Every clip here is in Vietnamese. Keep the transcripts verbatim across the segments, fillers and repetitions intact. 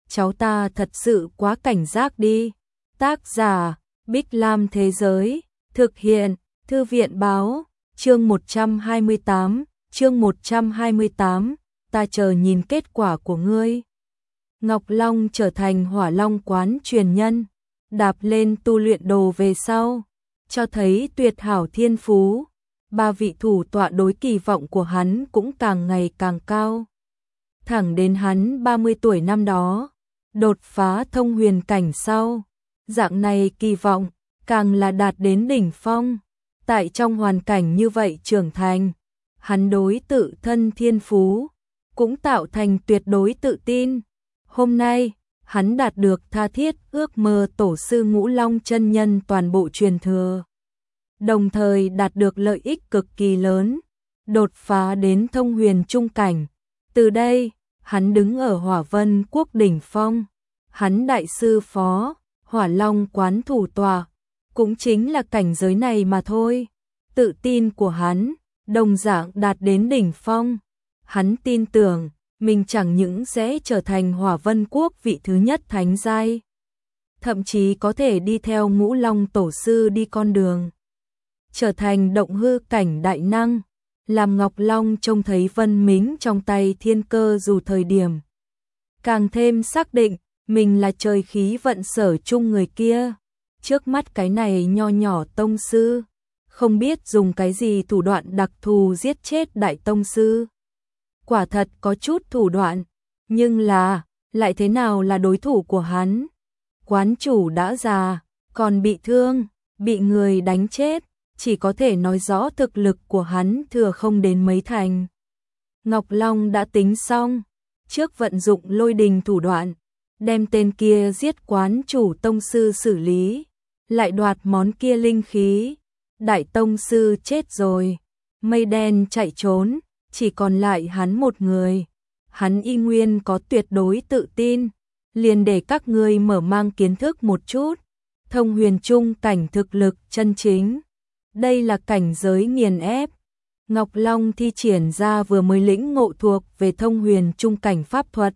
cháu ta thật sự quá cảnh giác đi. Tác giả, Bích Lam Thế Giới, thực hiện, Thư viện Báo, chương một trăm hai mươi tám, chương một trăm hai mươi tám, ta chờ nhìn kết quả của ngươi. Ngọc Long trở thành Hỏa Long quán truyền nhân, đạp lên tu luyện đồ về sau, cho thấy tuyệt hảo thiên phú. Ba vị thủ tọa đối kỳ vọng của hắn cũng càng ngày càng cao. Thẳng đến hắn ba mươi tuổi năm đó, đột phá thông huyền cảnh sau, dạng này kỳ vọng càng là đạt đến đỉnh phong. Tại trong hoàn cảnh như vậy trưởng thành, hắn đối tự thân thiên phú cũng tạo thành tuyệt đối tự tin. Hôm nay, hắn đạt được tha thiết ước mơ tổ sư Ngũ Long chân nhân toàn bộ truyền thừa, đồng thời đạt được lợi ích cực kỳ lớn, đột phá đến thông huyền trung cảnh. Từ đây, hắn đứng ở Hỏa Vân Quốc đỉnh phong, hắn đại sư phó, Hỏa Long quán thủ tọa, cũng chính là cảnh giới này mà thôi. Tự tin của hắn, đồng dạng đạt đến đỉnh phong. Hắn tin tưởng, mình chẳng những sẽ trở thành Hỏa Vân Quốc vị thứ nhất thánh giai, thậm chí có thể đi theo Ngũ Long tổ sư đi con đường, trở thành động hư cảnh đại năng. Làm Ngọc Long trông thấy Vân Mính trong tay thiên cơ dù thời điểm, càng thêm xác định mình là trời khí vận sở chung người kia. Trước mắt cái này nho nhỏ tông sư, không biết dùng cái gì thủ đoạn đặc thù giết chết đại tông sư. Quả thật có chút thủ đoạn, nhưng là, lại thế nào là đối thủ của hắn? Quán chủ đã già, còn bị thương, bị người đánh chết, chỉ có thể nói rõ thực lực của hắn thừa không đến mấy thành. Ngọc Long đã tính xong, trước vận dụng lôi đình thủ đoạn, đem tên kia giết quán chủ tông sư xử lý, lại đoạt món kia linh khí. Đại tông sư chết rồi, mây đen chạy trốn, chỉ còn lại hắn một người. Hắn y nguyên có tuyệt đối tự tin, liền để các ngươi mở mang kiến thức một chút. Thông huyền trung cảnh thực lực chân chính, đây là cảnh giới nghiền ép. Ngọc Long thi triển ra vừa mới lĩnh ngộ thuộc về thông huyền trung cảnh pháp thuật.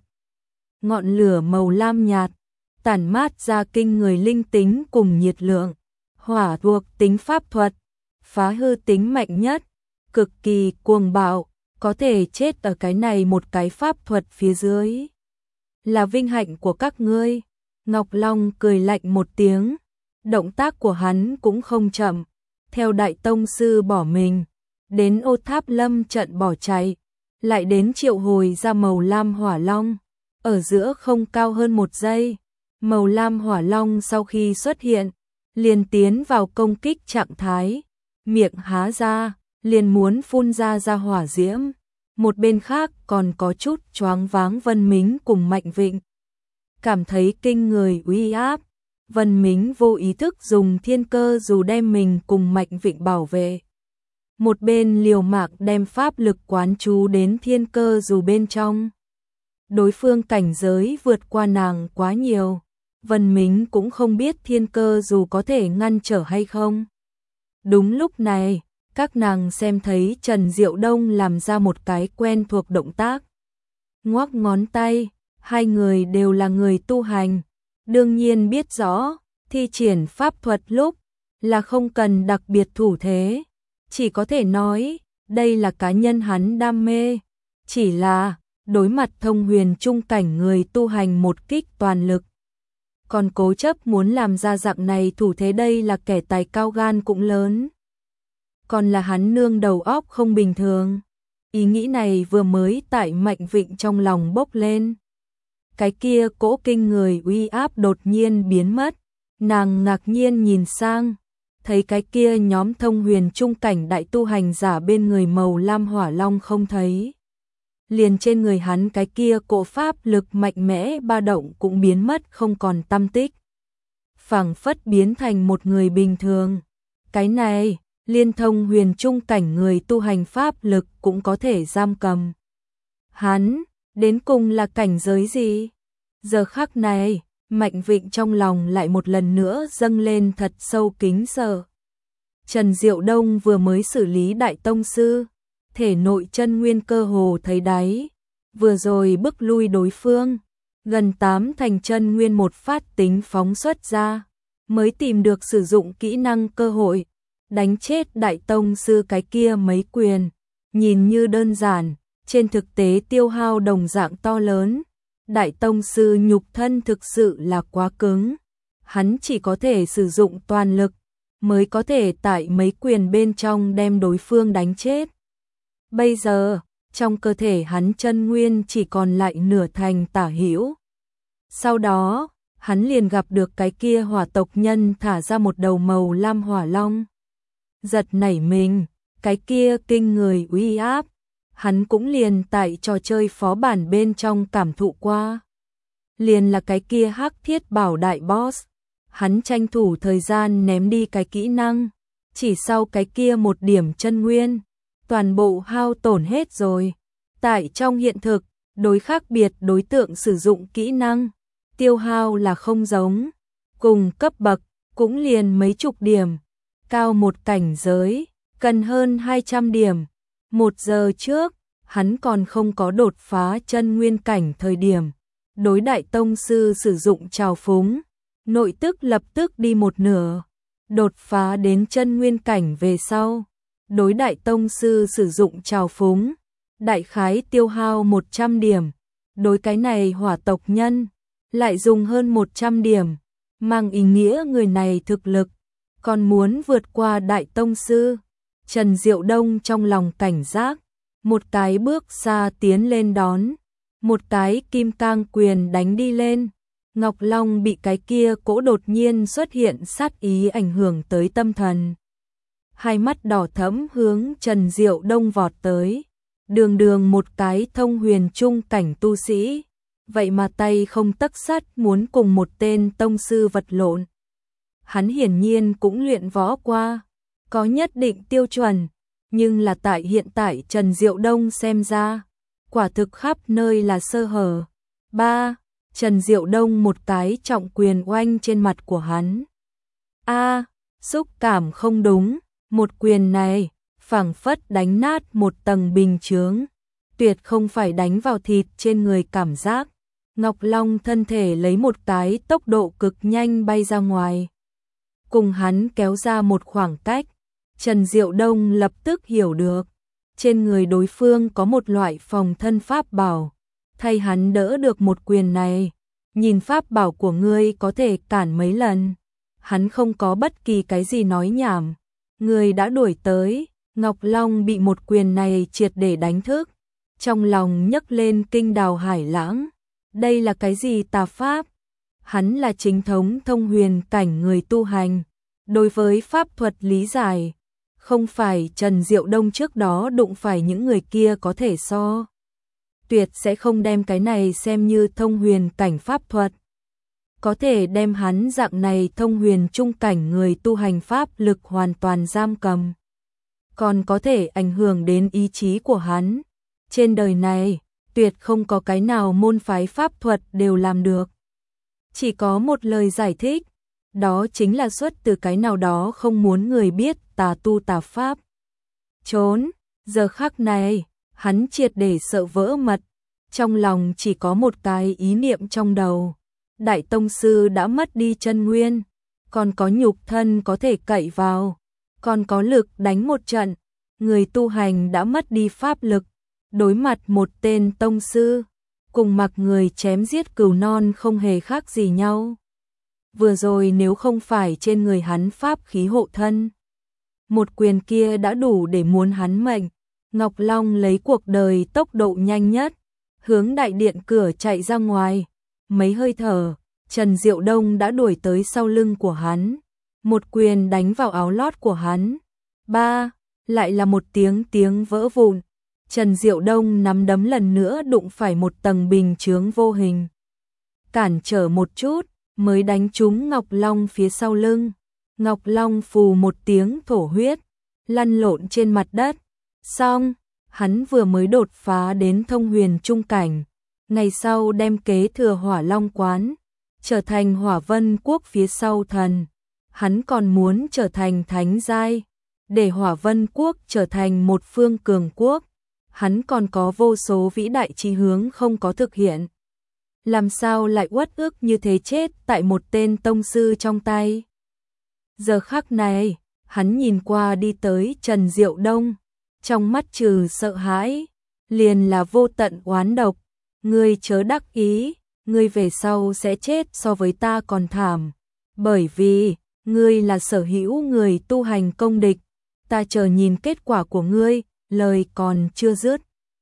Ngọn lửa màu lam nhạt, tản mát ra kinh người linh tính cùng nhiệt lượng. Hỏa thuộc tính pháp thuật, phá hư tính mạnh nhất, cực kỳ cuồng bạo, có thể chết ở cái này một cái pháp thuật phía dưới. Là vinh hạnh của các ngươi. Ngọc Long cười lạnh một tiếng, động tác của hắn cũng không chậm, theo đại tông sư bỏ mình, đến Ô Tháp Lâm trận bỏ chạy, lại đến triệu hồi ra màu lam hỏa long. Ở giữa không cao hơn một giây, màu lam hỏa long sau khi xuất hiện, liền tiến vào công kích trạng thái, miệng há ra, liền muốn phun ra ra hỏa diễm. Một bên khác còn có chút choáng váng Vân Mính cùng Mạnh Vịnh. Cảm thấy kinh người uy áp, Vân Mính vô ý thức dùng thiên cơ dù đem mình cùng Mạnh Vịnh bảo vệ. Một bên liều mạng đem pháp lực quán chú đến thiên cơ dù bên trong. Đối phương cảnh giới vượt qua nàng quá nhiều, Vân Mính cũng không biết thiên cơ dù có thể ngăn trở hay không. Đúng lúc này, các nàng xem thấy Trần Diệu Đông làm ra một cái quen thuộc động tác. Ngoắc ngón tay, hai người đều là người tu hành, đương nhiên biết rõ, thi triển pháp thuật lúc là không cần đặc biệt thủ thế, chỉ có thể nói, đây là cá nhân hắn đam mê. Chỉ là, đối mặt thông huyền trung cảnh người tu hành một kích toàn lực, còn cố chấp muốn làm ra dạng này thủ thế, đây là kẻ tài cao gan cũng lớn. Còn là hắn nương đầu óc không bình thường. Ý nghĩ này vừa mới tại Mạnh Vịnh trong lòng bốc lên. Cái kia cỗ kinh người uy áp đột nhiên biến mất. Nàng ngạc nhiên nhìn sang, thấy cái kia nhóm thông huyền trung cảnh đại tu hành giả bên người màu lam hỏa long không thấy. Liền trên người hắn cái kia cỗ pháp lực mạnh mẽ ba động cũng biến mất không còn tăm tích, phảng phất biến thành một người bình thường. Cái này, liên thông huyền trung cảnh người tu hành pháp lực cũng có thể giam cầm. Hắn, đến cùng là cảnh giới gì? Giờ khắc này, Mạnh Vịnh trong lòng lại một lần nữa dâng lên thật sâu kính sợ. Trần Diệu Đông vừa mới xử lý đại tông sư, thể nội chân nguyên cơ hồ thấy đáy, vừa rồi bức lui đối phương, gần tám thành chân nguyên một phát tính phóng xuất ra, mới tìm được sử dụng kỹ năng cơ hội, đánh chết đại tông sư cái kia mấy quyền, nhìn như đơn giản, trên thực tế tiêu hao đồng dạng to lớn. Đại tông sư nhục thân thực sự là quá cứng, hắn chỉ có thể sử dụng toàn lực, mới có thể tại mấy quyền bên trong đem đối phương đánh chết. Bây giờ, trong cơ thể hắn chân nguyên chỉ còn lại nửa thành tả hữu. Sau đó, hắn liền gặp được cái kia hỏa tộc nhân thả ra một đầu màu lam hỏa long. Giật nảy mình, cái kia kinh người uy áp, hắn cũng liền tại trò chơi phó bản bên trong cảm thụ qua. Liền là cái kia hắc thiết bảo đại boss, hắn tranh thủ thời gian ném đi cái kỹ năng, chỉ sau cái kia một điểm chân nguyên, toàn bộ hao tổn hết rồi. Tại trong hiện thực, đối khác biệt đối tượng sử dụng kỹ năng, tiêu hao là không giống, cùng cấp bậc, cũng liền mấy chục điểm, cao một cảnh giới, cần hơn hai trăm điểm. Một giờ trước, hắn còn không có đột phá chân nguyên cảnh thời điểm, đối đại tông sư sử dụng trào phúng, nội tức lập tức đi một nửa, đột phá đến chân nguyên cảnh về sau, đối đại tông sư sử dụng trào phúng, đại khái tiêu hao một trăm điểm, đối cái này hỏa tộc nhân, lại dùng hơn một trăm điểm, mang ý nghĩa người này thực lực, còn muốn vượt qua đại tông sư. Trần Diệu Đông trong lòng cảnh giác, một cái bước xa tiến lên đón, một cái kim cang quyền đánh đi lên. Ngọc Long bị cái kia cỗ đột nhiên xuất hiện sát ý ảnh hưởng tới tâm thần. Hai mắt đỏ thẫm hướng Trần Diệu Đông vọt tới, đường đường một cái thông huyền trung cảnh tu sĩ, vậy mà tay không tấc sắt muốn cùng một tên tông sư vật lộn. Hắn hiển nhiên cũng luyện võ qua, có nhất định tiêu chuẩn, nhưng là tại hiện tại Trần Diệu Đông xem ra, quả thực khắp nơi là sơ hở. Ba, Trần Diệu Đông một cái trọng quyền oanh trên mặt của hắn. A, xúc cảm không đúng, một quyền này, phảng phất đánh nát một tầng bình chướng, tuyệt không phải đánh vào thịt trên người cảm giác. Ngọc Long thân thể lấy một cái tốc độ cực nhanh bay ra ngoài, cùng hắn kéo ra một khoảng cách. Trần Diệu Đông lập tức hiểu được, trên người đối phương có một loại phòng thân pháp bảo, thay hắn đỡ được một quyền này. Nhìn pháp bảo của ngươi có thể cản mấy lần, hắn không có bất kỳ cái gì nói nhảm, người đã đuổi tới. Ngọc Long bị một quyền này triệt để đánh thức, trong lòng nhấc lên kinh đào hải lãng. Đây là cái gì tà pháp? Hắn là chính thống thông huyền cảnh người tu hành, đối với pháp thuật lý giải, không phải Trần Diệu Đông trước đó đụng phải những người kia có thể so. Tuyệt sẽ không đem cái này xem như thông huyền cảnh pháp thuật. Có thể đem hắn dạng này thông huyền trung cảnh người tu hành pháp lực hoàn toàn giam cầm, còn có thể ảnh hưởng đến ý chí của hắn. Trên đời này, tuyệt không có cái nào môn phái pháp thuật đều làm được. Chỉ có một lời giải thích, đó chính là xuất từ cái nào đó không muốn người biết tà tu tà pháp. Trốn, giờ khắc này, hắn triệt để sợ vỡ mật, trong lòng chỉ có một cái ý niệm trong đầu. Đại tông sư đã mất đi chân nguyên, còn có nhục thân có thể cậy vào, còn có lực đánh một trận. Người tu hành đã mất đi pháp lực, đối mặt một tên tông sư, cùng mặc người chém giết cừu non không hề khác gì nhau. Vừa rồi nếu không phải trên người hắn pháp khí hộ thân, một quyền kia đã đủ để muốn hắn mệnh. Ngọc Long lấy cuộc đời tốc độ nhanh nhất, hướng đại điện cửa chạy ra ngoài. Mấy hơi thở, Trần Diệu Đông đã đuổi tới sau lưng của hắn, một quyền đánh vào áo lót của hắn. Ba, lại là một tiếng tiếng vỡ vụn. Trần Diệu Đông nắm đấm lần nữa đụng phải một tầng bình chướng vô hình, cản trở một chút mới đánh trúng Ngọc Long phía sau lưng. Ngọc Long phù một tiếng thổ huyết, lăn lộn trên mặt đất. Xong, hắn vừa mới đột phá đến thông huyền trung cảnh, ngày sau đem kế thừa Hỏa Long quán, trở thành Hỏa Vân quốc phía sau thần. Hắn còn muốn trở thành thánh giai, để Hỏa Vân quốc trở thành một phương cường quốc. Hắn còn có vô số vĩ đại chí hướng không có thực hiện. làm sao lại uất ức như thế chết tại một tên tông sư trong tay. Giờ khắc này, hắn nhìn qua đi tới Trần Diệu Đông, trong mắt trừ sợ hãi, liền là vô tận oán độc. Ngươi chớ đắc ý, ngươi về sau sẽ chết so với ta còn thảm, bởi vì ngươi là sở hữu người tu hành công địch, ta chờ nhìn kết quả của ngươi. Lời còn chưa dứt,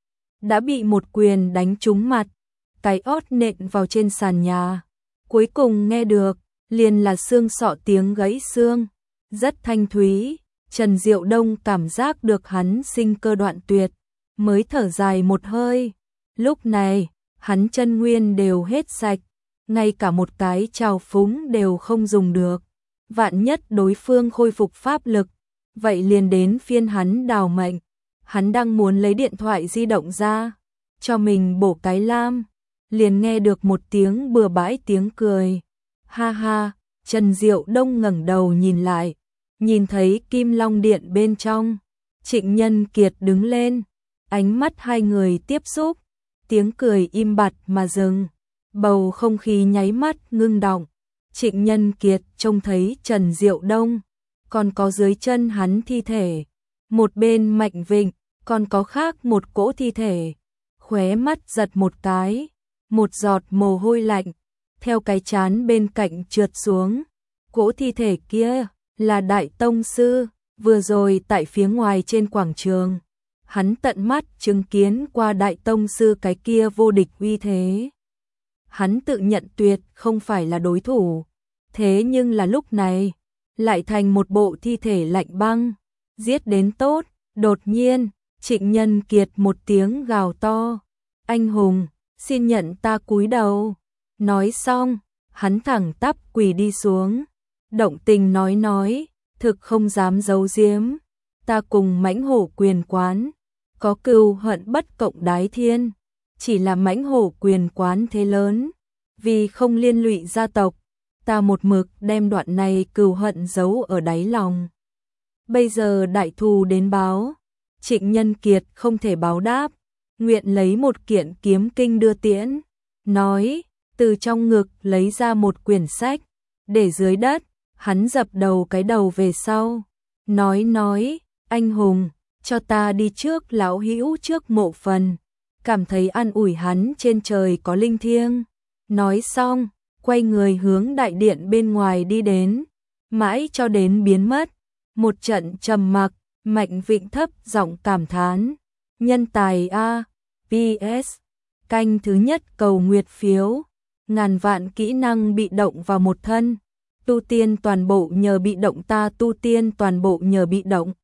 đã bị một quyền đánh trúng mặt, cái ót nện vào trên sàn nhà. Cuối cùng nghe được, liền là xương sọ tiếng gãy xương, rất thanh thúy. Trần Diệu Đông cảm giác được hắn sinh cơ đoạn tuyệt, mới thở dài một hơi. Lúc này, hắn chân nguyên đều hết sạch, ngay cả một cái trào phúng đều không dùng được. Vạn nhất đối phương khôi phục pháp lực, vậy liền đến phiên hắn đào mệnh. Hắn đang muốn lấy điện thoại di động ra, cho mình bổ cái lam, liền nghe được một tiếng bừa bãi tiếng cười. Ha ha, Trần Diệu Đông ngẩng đầu nhìn lại, nhìn thấy Kim Long Điện bên trong, Trịnh Nhân Kiệt đứng lên, ánh mắt hai người tiếp xúc, tiếng cười im bặt mà dừng, bầu không khí nháy mắt ngưng đọng. Trịnh Nhân Kiệt trông thấy Trần Diệu Đông, còn có dưới chân hắn thi thể, một bên Mạnh Vịnh, còn có khác một cỗ thi thể, khóe mắt giật một cái, một giọt mồ hôi lạnh theo cái trán bên cạnh trượt xuống. Cỗ thi thể kia là Đại Tông Sư, vừa rồi tại phía ngoài trên quảng trường, hắn tận mắt chứng kiến qua Đại Tông Sư cái kia vô địch uy thế. Hắn tự nhận tuyệt không phải là đối thủ, thế nhưng là lúc này, lại thành một bộ thi thể lạnh băng, giết đến tốt. Đột nhiên, Trịnh Nhân Kiệt một tiếng gào to, anh hùng, xin nhận ta cúi đầu. Nói xong, hắn thẳng tắp quỳ đi xuống, động tình nói nói, thực không dám giấu giếm, ta cùng Mãnh Hổ Quyền Quán có cừu hận bất cộng đái thiên, chỉ là Mãnh Hổ Quyền Quán thế lớn, vì không liên lụy gia tộc, ta một mực đem đoạn này cừu hận giấu ở đáy lòng. Bây giờ đại thù đến báo, Trịnh Nhân Kiệt không thể báo đáp, nguyện lấy một kiện kiếm kinh đưa tiễn, nói, từ trong ngực lấy ra một quyển sách, để dưới đất, hắn dập đầu cái đầu về sau, nói nói, anh hùng, cho ta đi trước lão hữu trước mộ phần, cảm thấy an ủi hắn trên trời có linh thiêng. Nói xong, quay người hướng đại điện bên ngoài đi đến, mãi cho đến biến mất. Một trận trầm mặc, Mạnh Vịnh thấp giọng cảm thán, nhân tài a, pê ét, canh thứ nhất cầu nguyệt phiếu, ngàn vạn kỹ năng bị động vào một thân, tu tiên toàn bộ nhờ bị động, ta tu tiên toàn bộ nhờ bị động.